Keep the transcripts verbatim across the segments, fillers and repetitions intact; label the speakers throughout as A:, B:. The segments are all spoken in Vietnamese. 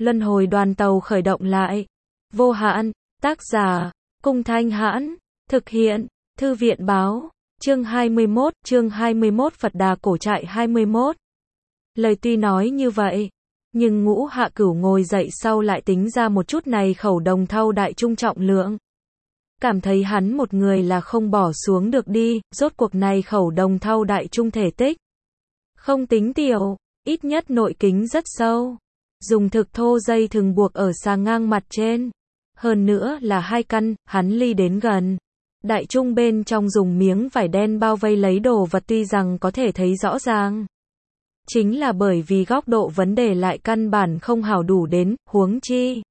A: Luân hồi đoàn tàu khởi động lại. Vô hạn, tác giả, Cung Thanh Hãn, thực hiện, Thư viện báo, chương hai mươi mốt, chương hai mươi mốt Phật Đà Cổ Trại hai mươi mốt. Lời tuy nói như vậy, nhưng Ngũ Hạ Cửu ngồi dậy sau lại tính ra một chút này khẩu đồng thau đại trung trọng lượng. Cảm thấy hắn một người là không bỏ xuống được đi, rốt cuộc này khẩu đồng thau đại trung thể tích. Không tính tiểu, ít nhất nội kính rất sâu. Dùng thực thô dây thừng buộc ở xà ngang mặt trên. Hơn nữa là hai căn, hắn ly đến gần. Đại trung bên trong dùng miếng vải đen bao vây lấy đồ vật tuy rằng có thể thấy rõ ràng. Chính là bởi vì góc độ vấn đề lại căn bản không hảo đủ đến, huống chi.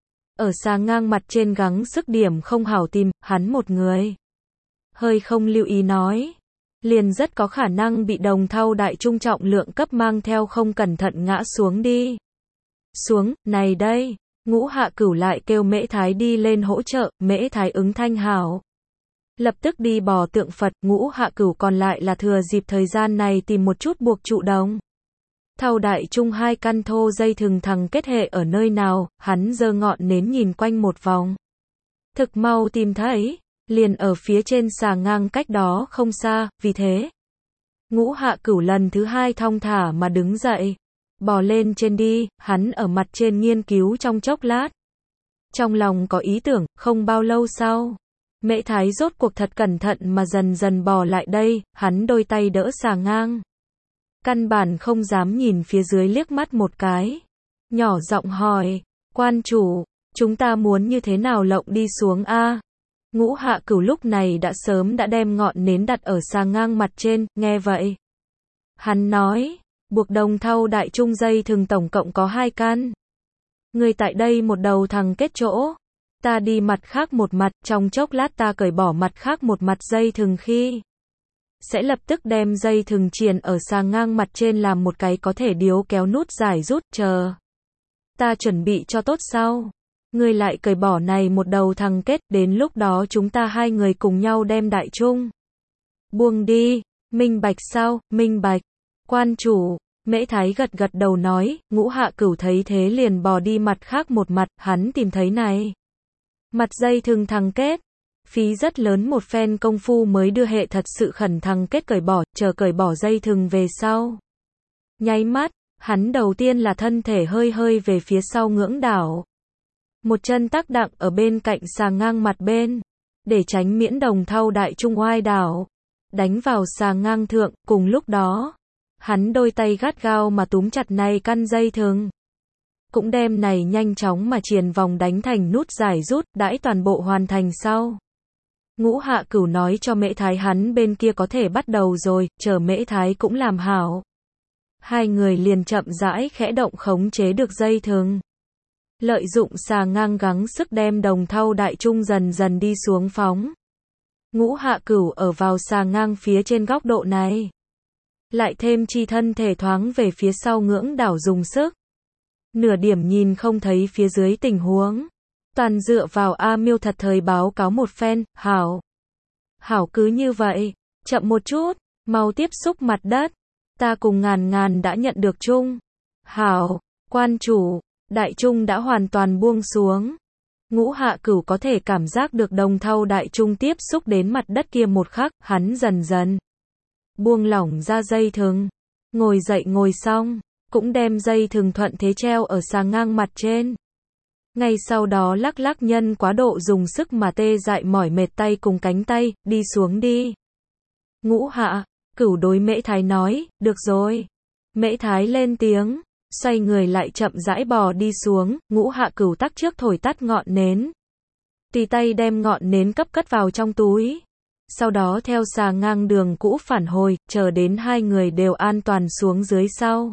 A: Ở xà ngang mặt trên gắng sức điểm không hảo tìm, hắn một người. Hơi không lưu ý nói. Liền rất có khả năng bị đồng thau đại trung trọng lượng cấp mang theo không cẩn thận ngã xuống đi. Xuống, này đây, Ngũ Hạ Cửu lại kêu Mễ Thái đi lên hỗ trợ, Mễ Thái ứng thanh hảo. Lập tức đi bò tượng Phật, Ngũ Hạ Cửu còn lại là thừa dịp thời gian này tìm một chút buộc trụ đồng. Thau đại trung hai căn thô dây thừng thằng kết hệ ở nơi nào, hắn giơ ngọn nến nhìn quanh một vòng. Thực mau tìm thấy, liền ở phía trên xà ngang cách đó không xa, vì thế. Ngũ Hạ Cửu lần thứ hai thong thả mà đứng dậy. Bò lên trên đi, hắn ở mặt trên nghiên cứu trong chốc lát. Trong lòng có ý tưởng, không bao lâu sau. Mễ Thái rốt cuộc thật cẩn thận mà dần dần bò lại đây, hắn đôi tay đỡ xà ngang. Căn bản không dám nhìn phía dưới liếc mắt một cái. Nhỏ giọng hỏi, quan chủ, chúng ta muốn như thế nào lộng đi xuống a? Ngũ Hạ Cửu lúc này đã sớm đã đem ngọn nến đặt ở xà ngang mặt trên, nghe vậy. Hắn nói, buộc đồng thau đại trung dây thừng tổng cộng có hai căn. Người tại đây một đầu thằng kết chỗ. Ta đi mặt khác một mặt, trong chốc lát ta cởi bỏ mặt khác một mặt dây thừng khi. Sẽ lập tức đem dây thừng triền ở xà ngang mặt trên làm một cái có thể điếu kéo nút giải rút, chờ. Ta chuẩn bị cho tốt sau. Người lại cởi bỏ này một đầu thằng kết, đến lúc đó chúng ta hai người cùng nhau đem đại trung. Buông đi, minh bạch sao, minh bạch. Quan chủ, Mễ Thái gật gật đầu nói, Ngũ Hạ Cửu thấy thế liền bò đi mặt khác một mặt, hắn tìm thấy này. Mặt dây thừng thằng kết, phí rất lớn một phen công phu mới đưa hệ thật sự khẩn thằng kết cởi bỏ, chờ cởi bỏ dây thừng về sau. Nháy mắt, hắn đầu tiên là thân thể hơi hơi về phía sau ngưỡng đảo. Một chân tác đặng ở bên cạnh xà ngang mặt bên, để tránh miễn đồng thau đại trung oai đảo. Đánh vào xà ngang thượng, cùng lúc đó. Hắn đôi tay gắt gao mà túm chặt này căn dây thừng. Cũng đem này nhanh chóng mà triền vòng đánh thành nút giải rút, đãi toàn bộ hoàn thành sau. Ngũ Hạ Cửu nói cho Mễ Thái hắn bên kia có thể bắt đầu rồi, chờ Mễ Thái cũng làm hảo. Hai người liền chậm rãi khẽ động khống chế được dây thừng. Lợi dụng xà ngang gắng sức đem đồng thau đại trung dần dần đi xuống phóng. Ngũ Hạ Cửu ở vào xà ngang phía trên góc độ này. Lại thêm chi thân thể thoáng về phía sau ngưỡng đảo dùng sức. Nửa điểm nhìn không thấy phía dưới tình huống. Toàn dựa vào A Miêu thật thời báo cáo một phen, hảo. Hảo cứ như vậy, chậm một chút, mau tiếp xúc mặt đất. Ta cùng ngàn ngàn đã nhận được chung. Hảo, quan chủ, đại trung đã hoàn toàn buông xuống. Ngũ Hạ Cửu có thể cảm giác được đồng thau đại trung tiếp xúc đến mặt đất kia một khắc, hắn dần dần. Buông lỏng ra dây thừng. Ngồi dậy ngồi xong, cũng đem dây thừng thuận thế treo ở xà ngang mặt trên. Ngay sau đó lắc lắc nhân quá độ dùng sức mà tê dại mỏi mệt tay cùng cánh tay, đi xuống đi. Ngũ Hạ Cửu đối Mễ Thái nói, được rồi. Mễ Thái lên tiếng, xoay người lại chậm rãi bò đi xuống, Ngũ Hạ Cửu tắc trước thổi tắt ngọn nến. Tùy tay đem ngọn nến cấp cất vào trong túi. Sau đó theo xà ngang đường cũ phản hồi, chờ đến hai người đều an toàn xuống dưới sau.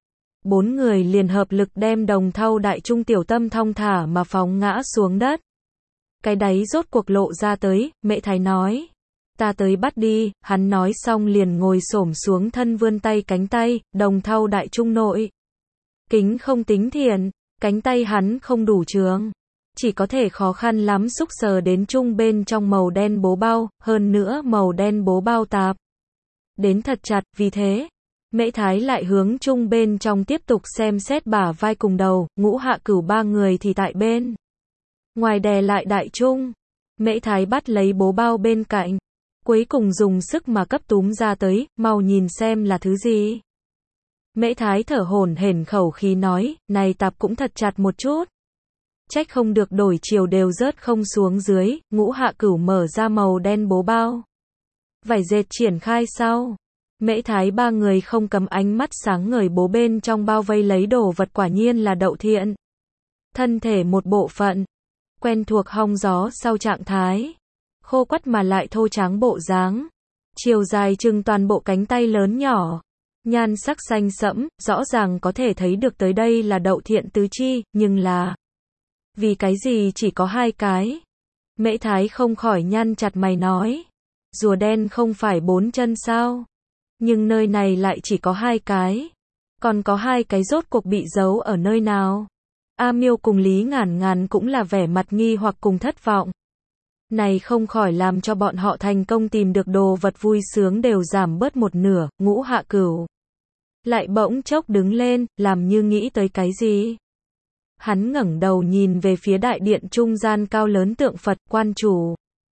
A: Bốn người liền hợp lực đem đồng thau đại trung tiểu tâm thong thả mà phóng ngã xuống đất. Cái đáy rốt cuộc lộ ra tới, Mễ Thái nói. Ta tới bắt đi, hắn nói xong liền ngồi xổm xuống thân vươn tay cánh tay, đồng thau đại trung nội. Kính không tính thiện, cánh tay hắn không đủ trường. Chỉ có thể khó khăn lắm xúc sờ đến trung bên trong màu đen bố bao, hơn nữa màu đen bố bao tạp. Đến thật chặt, vì thế. Mễ Thái lại hướng Chung bên trong tiếp tục xem xét bả vai cùng đầu, Ngũ Hạ Cửu ba người thì tại bên ngoài đè lại Đại Chung. Mễ Thái bắt lấy bố bao bên cạnh, cuối cùng dùng sức mà cấp túm ra tới, mau nhìn xem là thứ gì. Mễ Thái thở hổn hển khẩu khí nói, này tạp cũng thật chặt một chút. Trách không được đổi chiều đều rớt không xuống dưới. Ngũ Hạ Cửu mở ra màu đen bố bao. Vải dệt triển khai sau. Mễ Thái ba người không cầm ánh mắt sáng ngời bố bên trong bao vây lấy đồ vật, quả nhiên là Đậu Thiện. Thân thể một bộ phận. Quen thuộc hong gió sau trạng thái. Khô quắt mà lại thô tráng bộ dáng. Chiều dài chừng toàn bộ cánh tay lớn nhỏ. Nhan sắc xanh sẫm, rõ ràng có thể thấy được tới đây là Đậu Thiện tứ chi, nhưng là... Vì cái gì chỉ có hai cái? Mễ Thái không khỏi nhăn chặt mày nói. Rùa đen không phải bốn chân sao? Nhưng nơi này lại chỉ có hai cái. Còn có hai cái rốt cuộc bị giấu ở nơi nào? A Miêu cùng Lý Ngàn Ngàn cũng là vẻ mặt nghi hoặc cùng thất vọng. Này không khỏi làm cho bọn họ thành công tìm được đồ vật vui sướng đều giảm bớt một nửa. Ngũ Hạ Cửu lại bỗng chốc đứng lên, làm như nghĩ tới cái gì. Hắn ngẩng đầu nhìn về phía đại điện trung gian cao lớn tượng Phật quan chủ.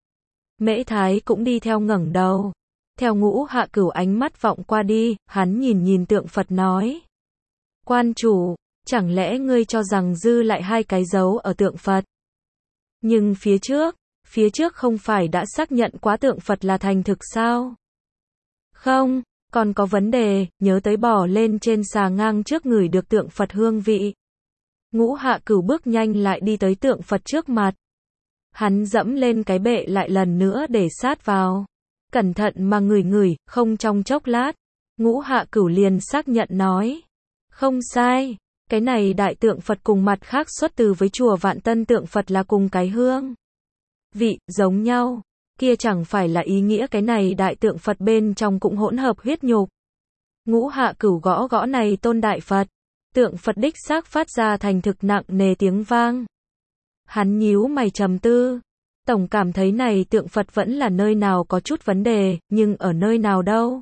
A: Mễ Thái cũng đi theo ngẩng đầu. Theo Ngũ Hạ Cửu ánh mắt vọng qua đi, hắn nhìn nhìn tượng Phật nói. Quan chủ, chẳng lẽ ngươi cho rằng dư lại hai cái dấu ở tượng Phật? Nhưng phía trước, phía trước không phải đã xác nhận quá tượng Phật là thành thực sao? Không, còn có vấn đề, nhớ tới bỏ lên trên xà ngang trước ngửi được tượng Phật hương vị. Ngũ Hạ Cửu bước nhanh lại đi tới tượng Phật trước mặt. Hắn dẫm lên cái bệ lại lần nữa để sát vào. Cẩn thận mà ngửi ngửi, không trong chốc lát. Ngũ Hạ Cửu liền xác nhận nói. Không sai, cái này đại tượng Phật cùng mặt khác xuất từ với chùa Vạn Tân tượng Phật là cùng cái hương vị, giống nhau. Kia chẳng phải là ý nghĩa cái này đại tượng Phật bên trong cũng hỗn hợp huyết nhục. Ngũ Hạ Cửu gõ gõ này tôn đại Phật. Tượng Phật đích xác phát ra thành thực nặng nề tiếng vang. Hắn nhíu mày trầm tư. Tổng cảm thấy này tượng Phật vẫn là nơi nào có chút vấn đề, nhưng ở nơi nào đâu.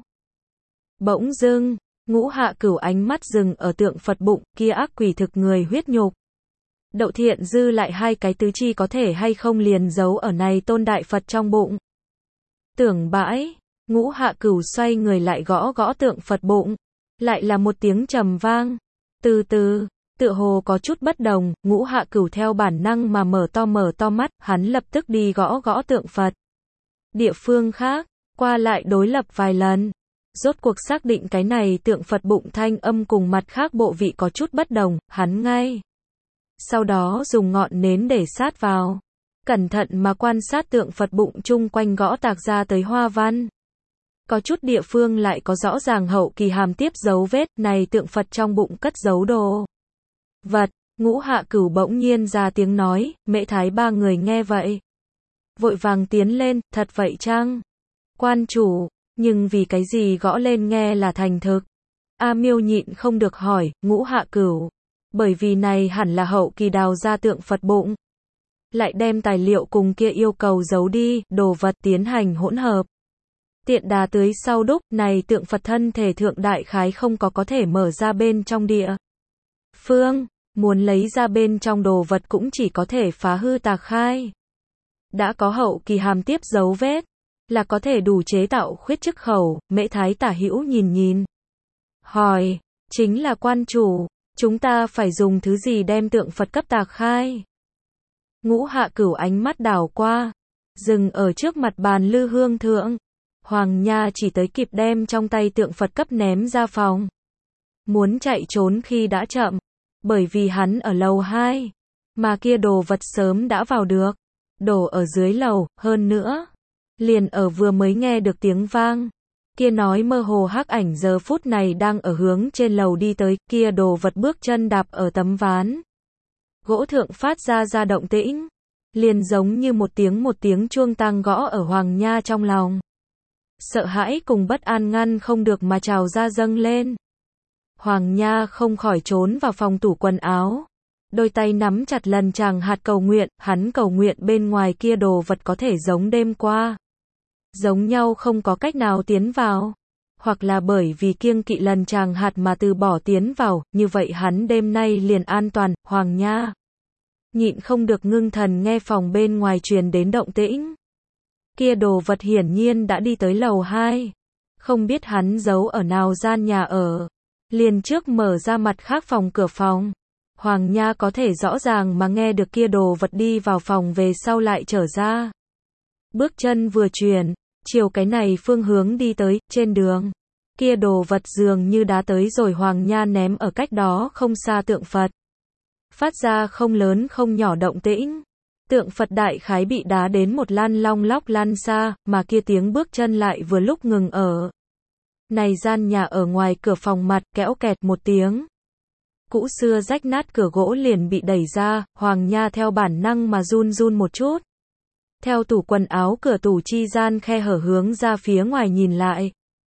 A: Bỗng dưng, Ngũ Hạ Cửu ánh mắt dừng ở tượng Phật bụng, kia ác quỷ thực người huyết nhục. Đậu Thiện dư lại hai cái tứ chi có thể hay không liền giấu ở này tôn đại Phật trong bụng. Tưởng bãi, Ngũ Hạ Cửu xoay người lại gõ gõ tượng Phật bụng. Lại là một tiếng trầm vang. Từ từ, tựa hồ có chút bất đồng, Ngũ Hạ Cửu theo bản năng mà mở to mở to mắt, hắn lập tức đi gõ gõ tượng Phật. Địa phương khác, qua lại đối lập vài lần. Rốt cuộc xác định cái này tượng Phật bụng thanh âm cùng mặt khác bộ vị có chút bất đồng, hắn ngay. Sau đó dùng ngọn nến để sát vào. Cẩn thận mà quan sát tượng Phật bụng chung quanh gõ tạc ra tới hoa văn. Có chút địa phương lại có rõ ràng hậu kỳ hàm tiếp dấu vết, này tượng Phật trong bụng cất giấu đồ vật. Ngũ Hạ Cửu bỗng nhiên ra tiếng nói, Mễ Thái ba người nghe vậy. Vội vàng tiến lên, thật vậy chăng? Quan chủ, nhưng vì cái gì gõ lên nghe là thành thực? A Miêu nhịn không được hỏi, Ngũ Hạ Cửu. Bởi vì này hẳn là hậu kỳ đào ra tượng Phật bụng. Lại đem tài liệu cùng kia yêu cầu giấu đi, đồ vật tiến hành hỗn hợp. Tiện đà tưới sau đúc, này tượng Phật thân thể thượng đại khái không có có thể mở ra bên trong địa phương, muốn lấy ra bên trong đồ vật cũng chỉ có thể phá hư tạc khai. Đã có hậu kỳ hàm tiếp dấu vết, là có thể đủ chế tạo khuyết chức khẩu. Mễ Thái tả hữu nhìn nhìn. Hỏi, chính là quan chủ, chúng ta phải dùng thứ gì đem tượng Phật cấp tạc khai? Ngũ Hạ Cửu ánh mắt đảo qua, dừng ở trước mặt bàn lư hương thượng. Hoàng Nha chỉ tới kịp đem trong tay tượng Phật cấp ném ra phòng. Muốn chạy trốn khi đã chậm, bởi vì hắn ở lầu hai, mà kia đồ vật sớm đã vào được, đổ ở dưới lầu, hơn nữa, liền ở vừa mới nghe được tiếng vang. Kia nói mơ hồ hắc ảnh giờ phút này đang ở hướng trên lầu đi tới, kia đồ vật bước chân đạp ở tấm ván gỗ thượng phát ra ra động tĩnh, liền giống như một tiếng một tiếng chuông tang gõ ở Hoàng Nha trong lòng. Sợ hãi cùng bất an ngăn không được mà trào ra dâng lên. Hoàng Nha không khỏi trốn vào phòng tủ quần áo. Đôi tay nắm chặt lần chàng hạt cầu nguyện, hắn cầu nguyện bên ngoài kia đồ vật có thể giống đêm qua. Giống nhau không có cách nào tiến vào. hoặc là bởi vì kiêng kỵ lần chàng hạt mà từ bỏ tiến vào, như vậy hắn đêm nay liền an toàn. Hoàng Nha nhịn không được ngưng thần nghe phòng bên ngoài truyền đến động tĩnh. Kia đồ vật hiển nhiên đã đi tới lầu hai. Không biết hắn giấu ở nào gian nhà ở. Liền trước mở ra mặt khác phòng cửa phòng. Hoàng Nha có thể rõ ràng mà nghe được kia đồ vật đi vào phòng về sau lại trở ra. Bước chân vừa chuyển, chiều cái này phương hướng đi tới, trên đường. Kia đồ vật dường như đã tới rồi Hoàng Nha ném ở cách đó không xa tượng Phật. Phát ra không lớn không nhỏ động tĩnh. Tượng Phật đại khái bị đá đến một lăn long lóc lăn xa, mà kia tiếng bước chân lại vừa lúc ngừng ở. Này gian nhà ở ngoài cửa phòng mặt kéo kẹt một tiếng. Cũ xưa rách nát cửa gỗ liền bị đẩy ra, Hoàng Nha theo bản năng mà run run một chút. Theo tủ quần áo cửa tủ chi gian khe hở hướng ra phía ngoài nhìn lại.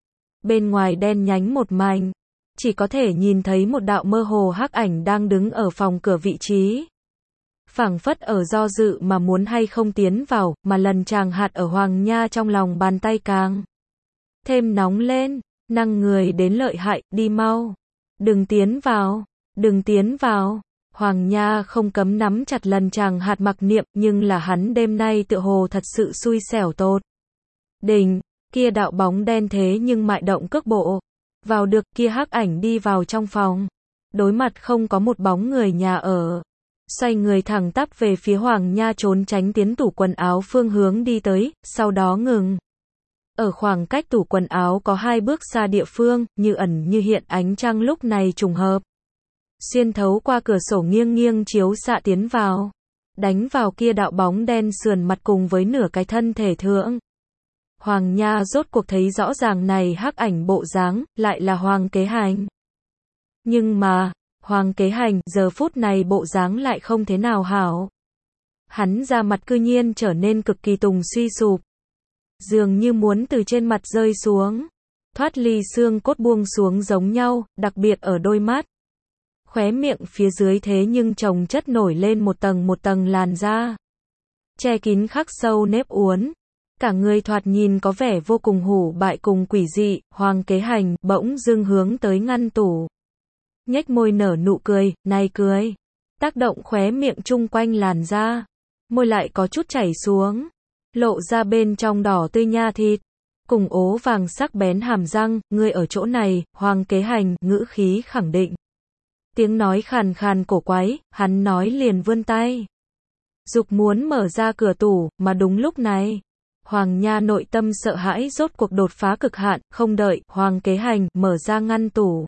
A: Bên ngoài đen nhánh một mảnh. Chỉ có thể nhìn thấy một đạo mơ hồ hắc ảnh đang đứng ở phòng cửa vị trí. Phảng phất ở do dự mà muốn hay không tiến vào, mà lần chàng hạt ở Hoàng Nha trong lòng bàn tay càng thêm nóng lên, năng người đến lợi hại, đi mau. Đừng tiến vào, đừng tiến vào. Hoàng Nha không cấm nắm chặt lần chàng hạt mặc niệm, nhưng là hắn đêm nay tựa hồ thật sự xui xẻo tột. Đỉnh, kia đạo bóng đen thế nhưng mại động cước bộ. Vào được kia hắc ảnh đi vào trong phòng. Đối mặt không có một bóng người nhà ở. Xoay người thẳng tắp về phía Hoàng Nha trốn tránh tiến tủ quần áo phương hướng đi tới, sau đó ngừng. Ở khoảng cách tủ quần áo có hai bước xa địa phương, như ẩn như hiện ánh trăng lúc này trùng hợp. Xuyên thấu qua cửa sổ nghiêng nghiêng chiếu xạ tiến vào. Đánh vào kia đạo bóng đen sườn mặt cùng với nửa cái thân thể thượng. Hoàng Nha rốt cuộc thấy rõ ràng này hắc ảnh bộ dáng, lại là Hoàng Kế Hành. Nhưng mà, Hoàng Kế Hành, giờ phút này bộ dáng lại không thế nào hảo. Hắn ra mặt cư nhiên trở nên cực kỳ tùng suy sụp. Dường như muốn từ trên mặt rơi xuống. Thoát ly xương cốt buông xuống giống nhau, đặc biệt ở đôi mắt. Khóe miệng phía dưới thế nhưng chồng chất nổi lên một tầng một tầng làn da. Che kín khắc sâu nếp uốn. Cả người thoạt nhìn có vẻ vô cùng hủ bại cùng quỷ dị. Hoàng Kế Hành bỗng dưng hướng tới ngăn tủ. Nhếch môi nở nụ cười, này cười. Tác động khóe miệng chung quanh làn da. Môi lại có chút chảy xuống. Lộ ra bên trong đỏ tươi nha thịt. Cùng ố vàng sắc bén hàm răng, ngươi ở chỗ này. Hoàng Kế Hành ngữ khí khẳng định. Tiếng nói khàn khàn cổ quái, hắn nói liền vươn tay. Dục muốn mở ra cửa tủ, mà đúng lúc này. Hoàng Nha nội tâm sợ hãi rốt cuộc đột phá cực hạn, không đợi Hoàng Kế Hành mở ra ngăn tủ.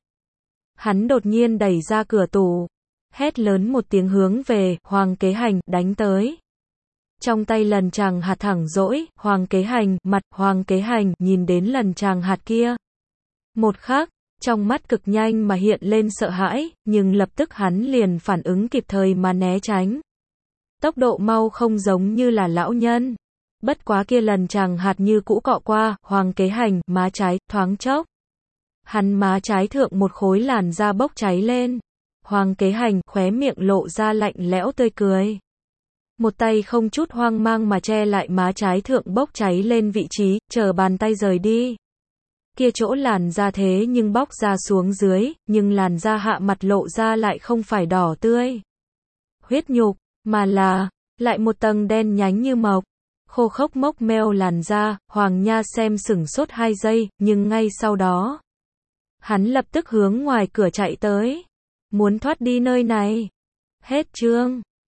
A: Hắn đột nhiên đẩy ra cửa tủ, hét lớn một tiếng hướng về Hoàng Kế Hành đánh tới. Trong tay lần chàng hạt thẳng dỗi, Hoàng Kế Hành, mặt Hoàng Kế Hành nhìn đến lần chàng hạt kia. Một khắc, trong mắt cực nhanh mà hiện lên sợ hãi, nhưng lập tức hắn liền phản ứng kịp thời mà né tránh. Tốc độ mau không giống như là lão nhân. Bất quá kia lần chàng hạt như cũ cọ qua, Hoàng Kế Hành, má trái, thoáng chốc. Hắn má trái thượng một khối làn da bốc cháy lên. Hoàng Kế Hành, khóe miệng lộ ra lạnh lẽo tươi cười. Một tay không chút hoang mang mà che lại má trái thượng bốc cháy lên vị trí, chờ bàn tay rời đi. Kia chỗ làn da thế nhưng bóc ra xuống dưới, nhưng làn da hạ mặt lộ ra lại không phải đỏ tươi. Huyết nhục, mà là, lại một tầng đen nhánh như mộc. Khô khốc mốc meo làn da, Hoàng Nha xem sửng sốt hai giây, nhưng ngay sau đó. Hắn lập tức hướng ngoài cửa chạy tới. Muốn thoát đi nơi này. Hết chương.